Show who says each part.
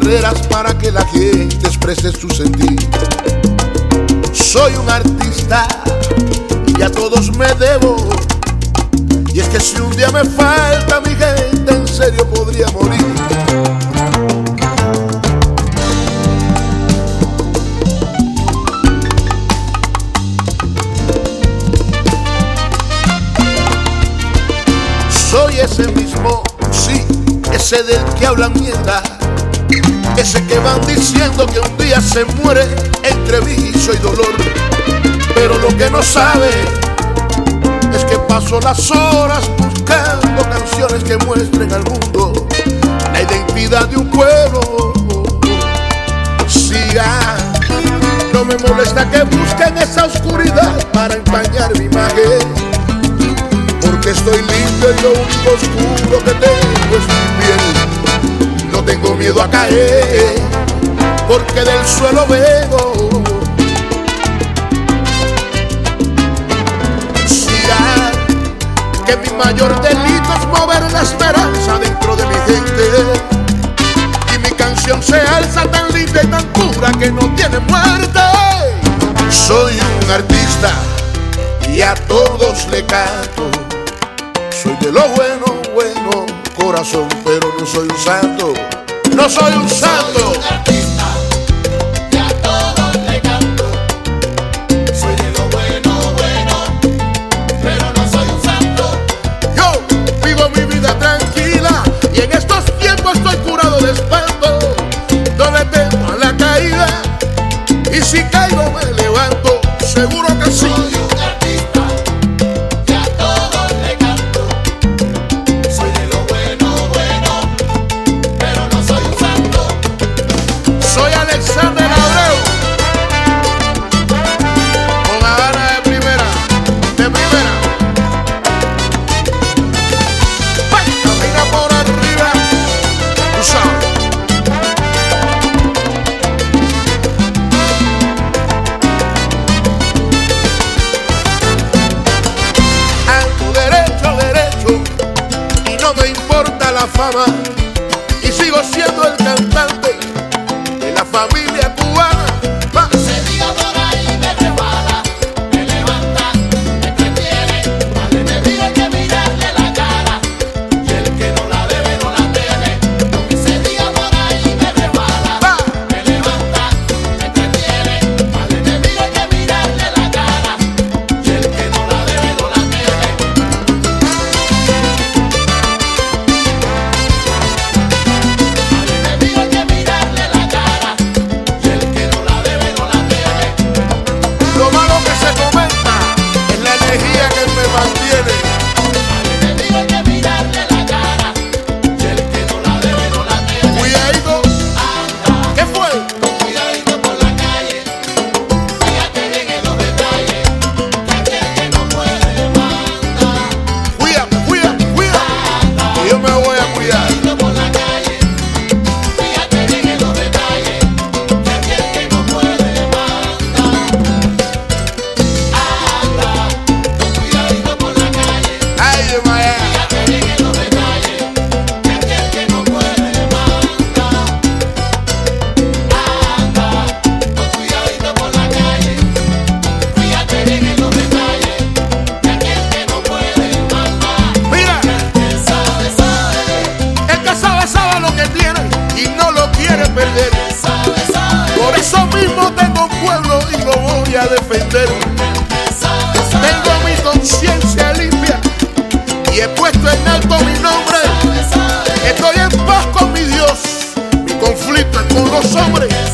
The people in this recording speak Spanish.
Speaker 1: barreras para que la gente exprese su sentir. Soy un artista y a todos me debo. Y es que si un día me falta mi gente, en serio podría morir. Soy ese mismo, sí, ese del que hablan mierda, ese que van diciendo que un día se muere entre vicio y dolor. Pero lo que no sabe es que paso las horas buscando canciones que muestren al mundo la identidad de un pueblo. Siga, no me molesta que busquen esa oscuridad para empañar mi imagen, porque estoy limpio y lo único oscuro que tengo es mi piel. No tengo miedo a caer, porque del suelo vengo. Siga, que mi mayor delito es mover la esperanza dentro de mi gente, y mi canción se alza tan limpia y tan pura que no tiene muerte. Soy un artista y a todos le canto. Soy de lo bueno, bueno, corazón, pero no soy un santo. No soy un santo.
Speaker 2: Soy un artista y a todos le canto. Soy de lo bueno, bueno, pero no soy un santo.
Speaker 1: Yo vivo mi vida tranquila y en estos tiempos estoy curado de espanto. No le temo a la caída y si caigo me levanto, seguro que sí.
Speaker 2: Soy un artista y a todos le canto. Soy de lo bueno, bueno, pero no soy un santo.
Speaker 1: Soy Alexander Abreu, con Habana de primera, de primera. Camina por arriba, tú sabes. Ando derecho, derecho, y no me importa la fama, y sigo siendo el cantante de la familia cubana. Va.
Speaker 2: Se diga por ahí me resbala, me levanta, me entretiene. Al enemigo hay que mirarle la cara, y el que no la debe no la tiene. Lo que se diga por ahí me resbala,
Speaker 1: Va.
Speaker 2: me levanta, me entretiene. Al enemigo hay que mirarle la cara, y el que no la debe no la tiene. Al enemigo hay que mirarle la cara, y el que no la debe no la tiene.
Speaker 1: Lo malo que se comenta es la energía que me mantiene.
Speaker 2: Al enemigo hay que mirarle la cara, y el que no la debe no la tiene.
Speaker 1: Cuidadito,
Speaker 2: Anda,
Speaker 1: ¿qué fue?
Speaker 2: con cuidadito por la calle, fíjate bien en los detalles, que aquel que no puede manda.
Speaker 1: Cuídame, cuídame, cuídame, que yo me voy a cuidar.
Speaker 2: Cuidadito por la calle, fíjate bien en los detalles, que aquel que no puede manda. Anda, con cuidadito por la calle,
Speaker 1: Ay, de Maya.
Speaker 2: fíjate bien en los detalles, que aquel que no puede manda. Anda, con cuidadito por la calle, fíjate bien en los detalles, que aquel que no puede mandar.
Speaker 1: Mira,
Speaker 2: El sabe, sabe,
Speaker 1: el que sabe lo que tiene y no lo quiere perder.
Speaker 2: el sabe, sabe,
Speaker 1: Por eso mismo tengo un pueblo y lo voy a defender.
Speaker 2: el sabe, sabe,
Speaker 1: Tengo mi conciencia limpia y he puesto en alto mi nombre.
Speaker 2: sabe,
Speaker 1: Estoy en paz con mi Dios. Mi conflicto es con los hombres.